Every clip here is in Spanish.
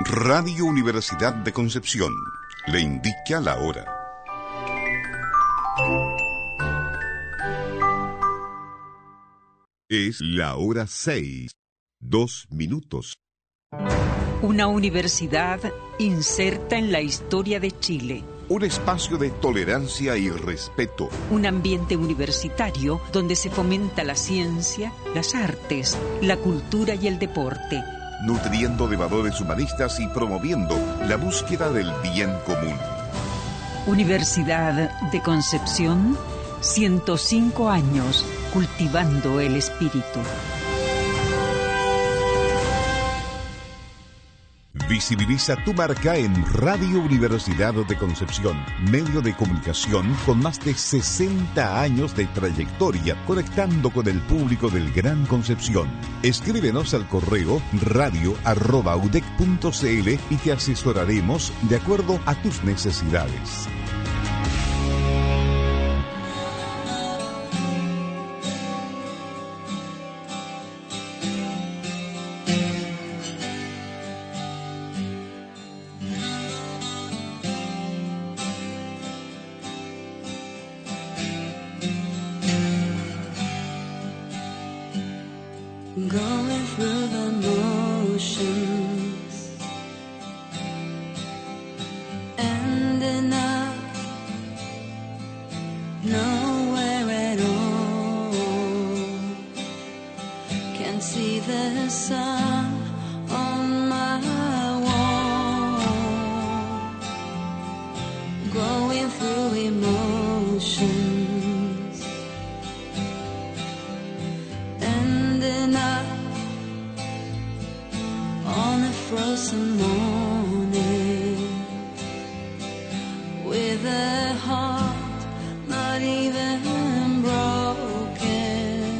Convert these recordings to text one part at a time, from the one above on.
Radio Universidad de Concepción le indica la hora. Es la hora 6, 2 minutos. Una universidad inserta en la historia de Chile. Un espacio de tolerancia y respeto. Un ambiente universitario donde se fomenta la ciencia, las artes, la cultura y el deporte. Nutriendo de valores humanistas y promoviendo la búsqueda del bien común. Universidad de Concepción, 105 años cultivando el espíritu. Visibiliza tu marca en Radio Universidad de Concepción, medio de comunicación con más de 60 años de trayectoria, conectando con el público del Gran Concepción. Escríbenos al correo radio@udec.cl y te asesoraremos de acuerdo a tus necesidades. Going through the motions, ending up nowhere at all. Can see the sun on my wall. Going through emotions, ending up on a frozen morning with a heart not even broken.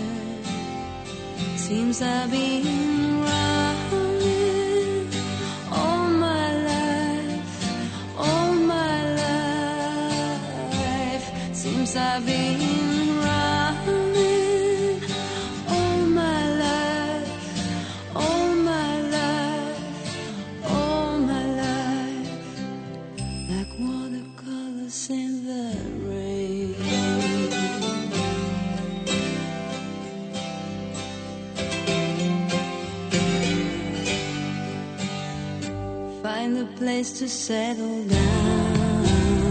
Seems I've been running all my life, all my life. Seems I've been running all my life, all my life, all my life, like watercolors in the rain. Find a place to settle down,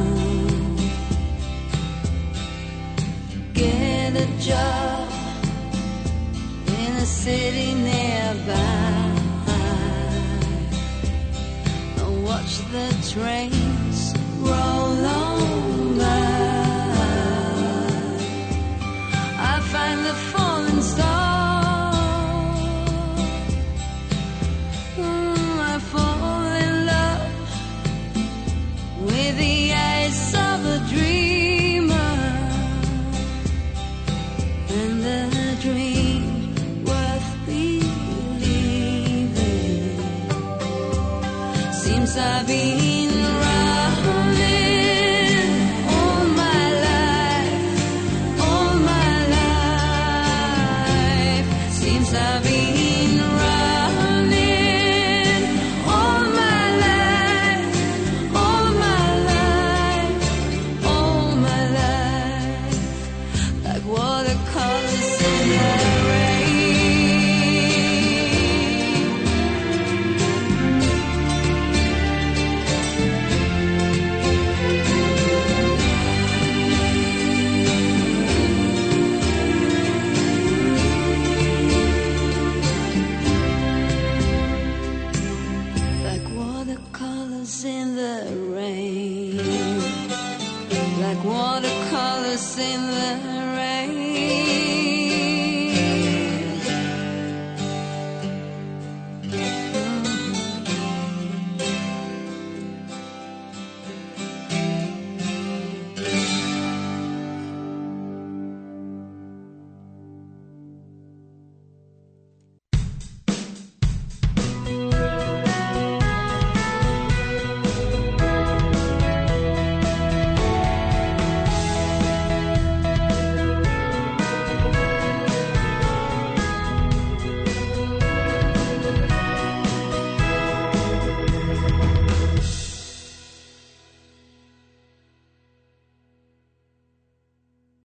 get a job in a city nearby, and watch the trains roll on by. I find the falling star, I fall in love with the eyes of a dreamer, and a dream worth believing. Seems I've been running all my life, all my life. Seems I've been running all my life, all my life, all my life, like watercolors in the rain. Like watercolors in the rain, like watercolors in the